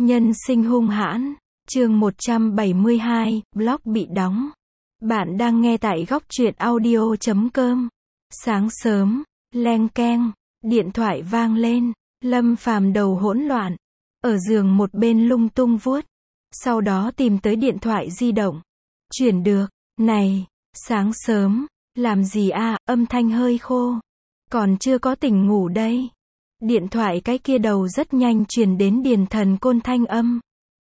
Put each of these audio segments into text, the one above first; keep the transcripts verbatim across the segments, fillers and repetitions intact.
Nhân sinh hung hãn, chương một trăm bảy mươi hai, blog bị đóng. Bạn đang nghe tại góc truyện audio chấm com. Sáng sớm, leng keng, điện thoại vang lên, Lâm Phàm đầu hỗn loạn, ở giường một bên lung tung vuốt, sau đó tìm tới điện thoại di động. Chuyển được, này, sáng sớm, làm gì a, âm thanh hơi khô, còn chưa có tỉnh ngủ đây. Điện thoại cái kia đầu rất nhanh truyền đến Điền Thần Côn thanh âm.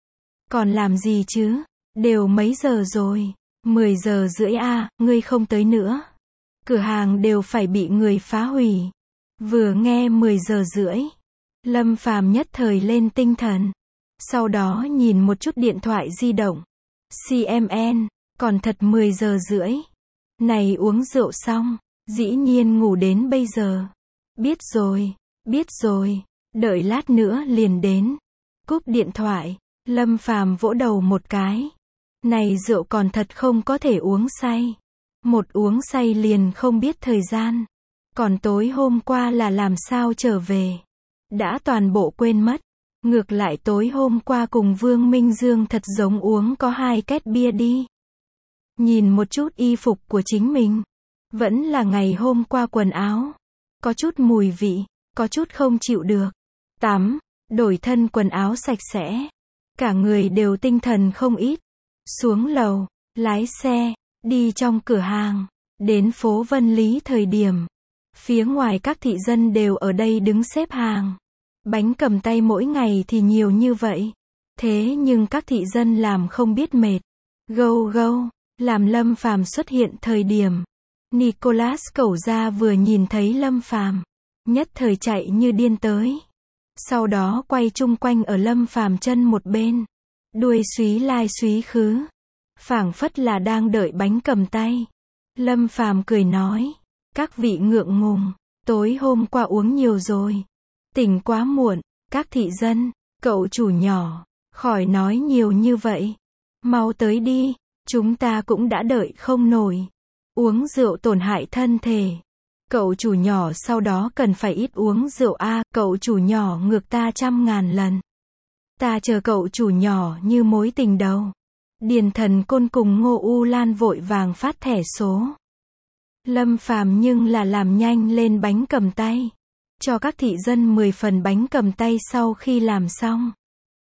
Còn làm gì chứ, đều mấy giờ rồi, mười giờ rưỡi a, ngươi không tới nữa. Cửa hàng đều phải bị người phá hủy. Vừa nghe mười giờ rưỡi, Lâm Phàm nhất thời lên tinh thần. Sau đó nhìn một chút điện thoại di động. xê em en, còn thật mười giờ rưỡi. Này uống rượu xong, dĩ nhiên ngủ đến bây giờ. Biết rồi, biết rồi, đợi lát nữa liền đến. Cúp điện thoại, Lâm Phàm vỗ đầu một cái. Này rượu còn thật không có thể uống say. Một uống say liền không biết thời gian. Còn tối hôm qua là làm sao trở về. Đã toàn bộ quên mất. Ngược lại tối hôm qua cùng Vương Minh Dương thật giống uống có hai két bia đi. Nhìn một chút y phục của chính mình. Vẫn là ngày hôm qua quần áo. Có chút mùi vị, có chút không chịu được. Tắm, đổi thân quần áo sạch sẽ. Cả người đều tinh thần không ít. Xuống lầu, lái xe, đi trong cửa hàng. Đến phố Vân Lý thời điểm. Phía ngoài các thị dân đều ở đây đứng xếp hàng. Bánh cầm tay mỗi ngày thì nhiều như vậy. Thế nhưng các thị dân làm không biết mệt. Gâu gâu, làm Lâm Phàm xuất hiện thời điểm. Nicholas Cẩu Gia vừa nhìn thấy Lâm Phàm, nhất thời chạy như điên tới. Sau đó quay chung quanh ở Lâm Phàm chân một bên. Đuôi súy lai súy khứ. Phảng phất là đang đợi bánh cầm tay. Lâm Phàm cười nói. Các vị ngượng ngùng, tối hôm qua uống nhiều rồi. Tỉnh quá muộn, các thị dân, cậu chủ nhỏ, khỏi nói nhiều như vậy. Mau tới đi, chúng ta cũng đã đợi không nổi. Uống rượu tổn hại thân thể. Cậu chủ nhỏ sau đó cần phải ít uống rượu a, à, cậu chủ nhỏ ngược ta trăm ngàn lần. Ta chờ cậu chủ nhỏ như mối tình đầu. Điền Thần Côn cùng Ngô U Lan vội vàng phát thẻ số. Lâm Phàm nhưng là làm nhanh lên bánh cầm tay. Cho các thị dân mười phần bánh cầm tay sau khi làm xong.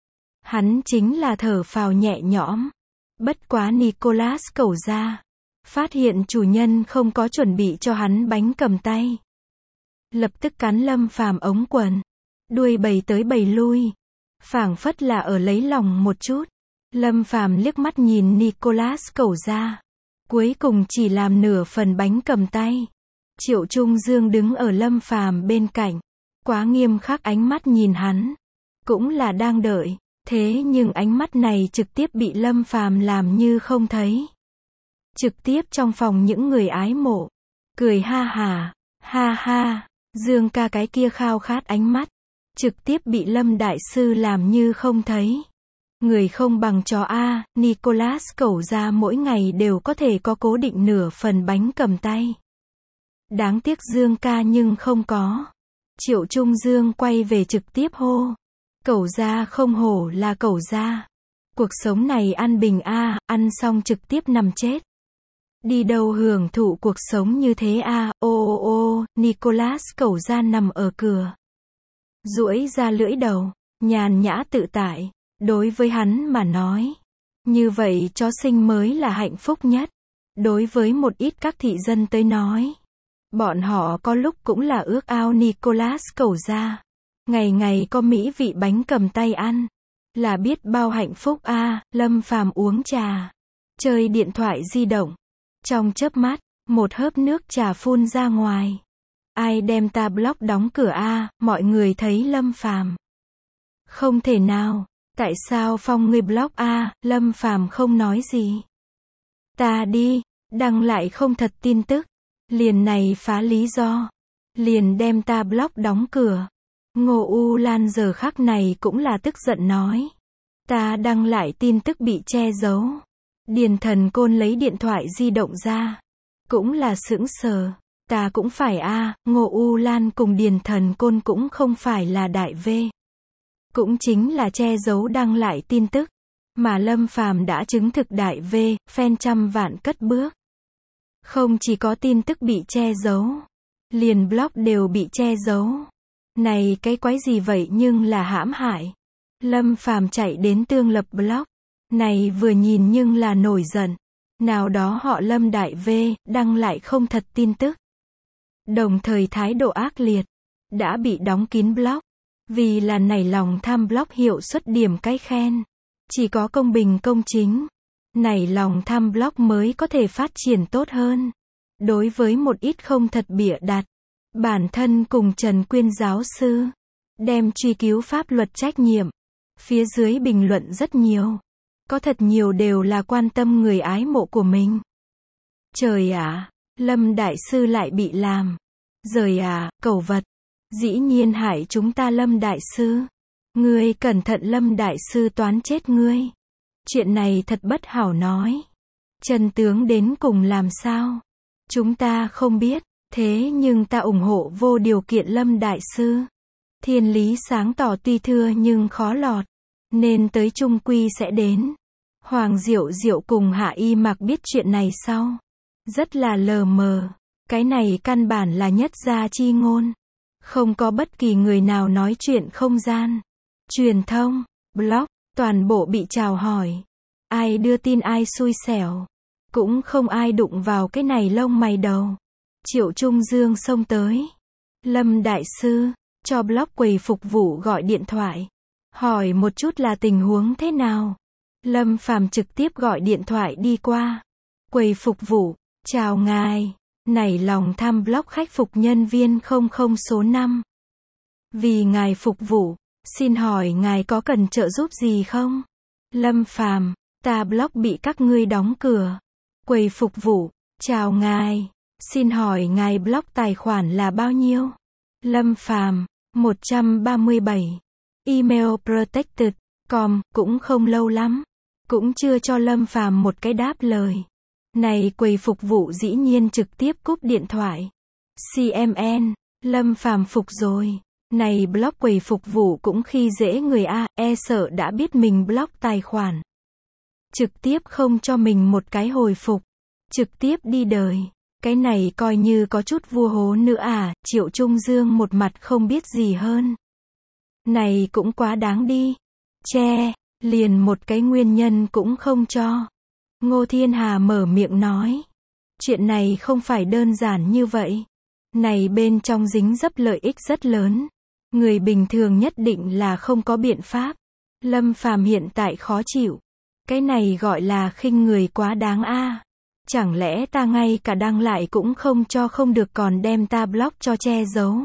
Hắn chính là thở phào nhẹ nhõm. Bất quá Nicholas Cẩu Gia phát hiện chủ nhân không có chuẩn bị cho hắn bánh cầm tay. Lập tức cắn Lâm Phàm ống quần. Đuôi bày tới bày lui. Phảng phất là ở lấy lòng một chút. Lâm Phàm liếc mắt nhìn Nicholas Cẩu Gia. Cuối cùng chỉ làm nửa phần bánh cầm tay. Triệu Trung Dương đứng ở Lâm Phàm bên cạnh. Quá nghiêm khắc ánh mắt nhìn hắn. Cũng là đang đợi. Thế nhưng ánh mắt này trực tiếp bị Lâm Phàm làm như không thấy. Trực tiếp trong phòng những người ái mộ. Cười ha hà, ha ha. Dương ca cái kia khao khát ánh mắt. Trực tiếp bị Lâm Đại Sư làm như không thấy. Người không bằng chó a, Nicholas Cẩu Gia mỗi ngày đều có thể có cố định nửa phần bánh cầm tay. Đáng tiếc Dương ca nhưng không có. Triệu Trung Dương quay về trực tiếp hô. Cẩu Gia không hổ là Cẩu Gia. Cuộc sống này ăn bình a, ăn xong trực tiếp nằm chết. Đi đâu hưởng thụ cuộc sống như thế a, ô ô ô, Nicholas Cẩu Gia nằm ở cửa. Duỗi ra lưỡi đầu, nhàn nhã tự tại. Đối với hắn mà nói, như vậy chó sinh mới là hạnh phúc nhất. Đối với một ít các thị dân tới nói, bọn họ có lúc cũng là ước ao Nicholas Cẩu Gia. Ngày ngày có mỹ vị bánh cầm tay ăn, là biết bao hạnh phúc a. À, Lâm Phàm uống trà, chơi điện thoại di động. Trong chớp mắt, một hớp nước trà phun ra ngoài. Ai đem ta block đóng cửa a, à, mọi người thấy Lâm Phàm. Không thể nào. Tại sao Phong ngươi block a, à, Lâm Phàm không nói gì. Ta đi, đăng lại không thật tin tức. Liền này phá lý do. Liền đem ta block đóng cửa. Ngô U Lan giờ khắc này cũng là tức giận nói. Ta đăng lại tin tức bị che giấu. Điền Thần Côn lấy điện thoại di động ra. Cũng là sững sờ. Ta cũng phải a, à, Ngô U Lan cùng Điền Thần Côn cũng không phải là đại V. cũng chính là che giấu đăng lại tin tức, mà Lâm Phàm đã chứng thực đại V, fan trăm vạn cất bước. Không chỉ có tin tức bị che giấu, liền blog đều bị che giấu. Này cái quái gì vậy nhưng là hãm hại. Lâm Phàm chạy đến tương lập blog. Này vừa nhìn nhưng là nổi giận. Nào đó họ Lâm đại V, đăng lại không thật tin tức. Đồng thời thái độ ác liệt. Đã bị đóng kín blog. Vì là nảy lòng tham blog hiệu suất điểm cái khen. Chỉ có công bình công chính. Nảy lòng tham blog mới có thể phát triển tốt hơn. Đối với một ít không thật bịa đặt. Bản thân cùng Trần Quyên giáo sư. Đem truy cứu pháp luật trách nhiệm. Phía dưới bình luận rất nhiều. Có thật nhiều đều là quan tâm người ái mộ của mình. Trời ạ, Lâm Đại Sư lại bị làm. Rời à, cẩu vật. Dĩ nhiên hại chúng ta Lâm Đại Sư. Ngươi cẩn thận Lâm Đại Sư toán chết ngươi. Chuyện này thật bất hảo nói. Chân tướng đến cùng làm sao? Chúng ta không biết. Thế nhưng ta ủng hộ vô điều kiện Lâm Đại Sư. Thiên lý sáng tỏ tuy thưa nhưng khó lọt. Nên tới trung quy sẽ đến. Hoàng Diệu Diệu cùng Hạ Y Mặc biết chuyện này sau. Rất là lờ mờ. Cái này căn bản là nhất gia chi ngôn. Không có bất kỳ người nào nói chuyện không gian. Truyền thông, blog, toàn bộ bị chào hỏi. Ai đưa tin ai xui xẻo. Cũng không ai đụng vào cái này lông mày đầu. Triệu Trung Dương xông tới. Lâm Đại Sư, cho blog quầy phục vụ gọi điện thoại. Hỏi một chút là tình huống thế nào. Lâm Phàm trực tiếp gọi điện thoại đi qua. Quầy phục vụ, chào ngài. Nảy lòng tham blog khách phục nhân viên không không số năm. Vì ngài phục vụ, xin hỏi ngài có cần trợ giúp gì không? Lâm Phàm, ta blog bị các ngươi đóng cửa. Quầy phục vụ, chào ngài. Xin hỏi ngài blog tài khoản là bao nhiêu? Lâm Phàm, một trăm ba mươi bảy. Email protected. Com, cũng không lâu lắm. Cũng chưa cho Lâm Phàm một cái đáp lời. Này quầy phục vụ dĩ nhiên trực tiếp cúp điện thoại. xê em en, Lâm Phàm phục rồi. Này blog quầy phục vụ cũng khi dễ người A, e sợ đã biết mình blog tài khoản. Trực tiếp không cho mình một cái hồi phục. Trực tiếp đi đời. Cái này coi như có chút vua hố nữa à, Triệu Trung Dương một mặt không biết gì hơn. Này cũng quá đáng đi. Che, liền một cái nguyên nhân cũng không cho. Ngô Thiên Hà mở miệng nói. Chuyện này không phải đơn giản như vậy. Này bên trong dính dấp lợi ích rất lớn. Người bình thường nhất định là không có biện pháp. Lâm Phàm hiện tại khó chịu. Cái này gọi là khinh người quá đáng a. À. Chẳng lẽ ta ngay cả đăng lại cũng không cho không được còn đem ta blog cho che giấu.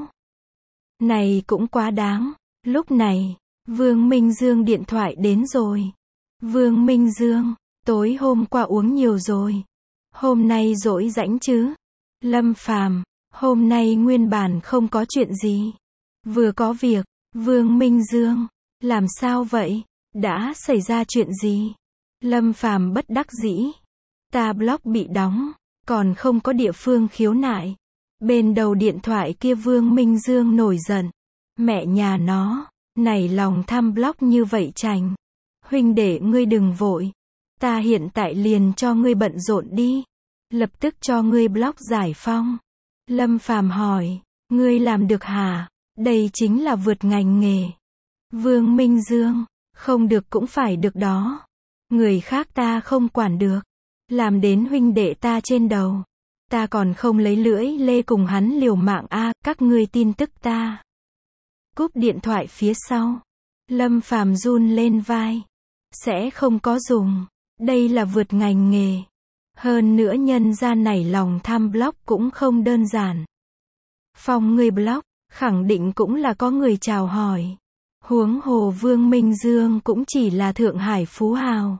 Này cũng quá đáng. Lúc này, Vương Minh Dương điện thoại đến rồi. Vương Minh Dương, tối hôm qua uống nhiều rồi. Hôm nay rỗi rãnh chứ? Lâm Phàm, hôm nay nguyên bản không có chuyện gì. Vừa có việc, Vương Minh Dương, làm sao vậy? Đã xảy ra chuyện gì? Lâm Phàm bất đắc dĩ. Ta blog bị đóng, còn không có địa phương khiếu nại. Bên đầu điện thoại kia Vương Minh Dương nổi giận. Mẹ nhà nó, nảy lòng tham blog như vậy chành. Huynh đệ ngươi đừng vội. Ta hiện tại liền cho ngươi bận rộn đi. Lập tức cho ngươi blog giải phong. Lâm Phàm hỏi, ngươi làm được hả? Đây chính là vượt ngành nghề. Vương Minh Dương, không được cũng phải được đó. Người khác ta không quản được. Làm đến huynh đệ ta trên đầu. Ta còn không lấy lưỡi lê cùng hắn liều mạng a, à, các ngươi tin tức ta. Cúp điện thoại phía sau. Lâm Phàm run lên vai. Sẽ không có dùng. Đây là vượt ngành nghề. Hơn nữa nhân gia nảy lòng tham blog cũng không đơn giản. Phong người blog, khẳng định cũng là có người chào hỏi. Huống hồ Vương Minh Dương cũng chỉ là Thượng Hải phú hào.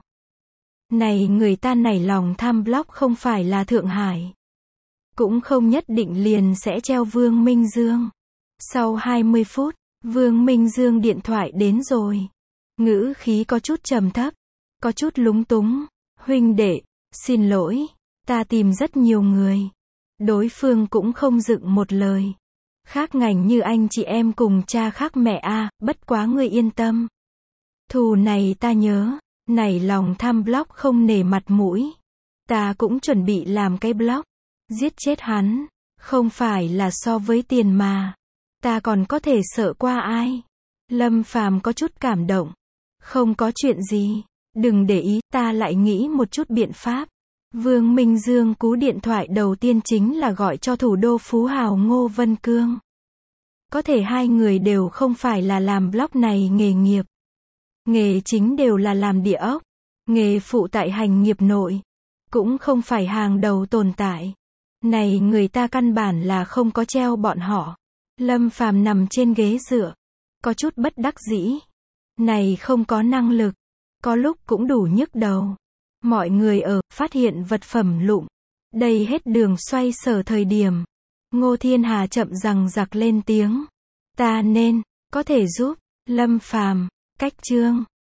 Này người ta nảy lòng tham blog không phải là Thượng Hải. Cũng không nhất định liền sẽ treo Vương Minh Dương. Sau hai mươi phút, Vương Minh Dương điện thoại đến rồi. Ngữ khí có chút trầm thấp, có chút lúng túng. Huynh đệ, xin lỗi, ta tìm rất nhiều người. Đối phương cũng không dựng một lời. Khác ngành như anh chị em cùng cha khác mẹ a, bất quá ngươi yên tâm. Thù này ta nhớ, nảy lòng tham blog không nể mặt mũi. Ta cũng chuẩn bị làm cái blog, giết chết hắn, không phải là so với tiền mà. Ta còn có thể sợ qua ai. Lâm Phàm có chút cảm động. Không có chuyện gì, đừng để ý, ta lại nghĩ một chút biện pháp. Vương Minh Dương cú điện thoại đầu tiên chính là gọi cho thủ đô phú hào Ngô Vân Cương. Có thể hai người đều không phải là làm blog này nghề nghiệp. Nghề chính đều là làm địa ốc. Nghề phụ tại hành nghiệp nội. Cũng không phải hàng đầu tồn tại. Này người ta căn bản là không có treo bọn họ. Lâm Phàm nằm trên ghế dựa. Có chút bất đắc dĩ. Này không có năng lực. Có lúc cũng đủ nhức đầu. Mọi người ở, phát hiện vật phẩm lụm. Đây hết đường xoay sở thời điểm. Ngô Thiên Hà chậm rằng giặc lên tiếng. Ta nên, có thể giúp, Lâm Phàm, cách chương.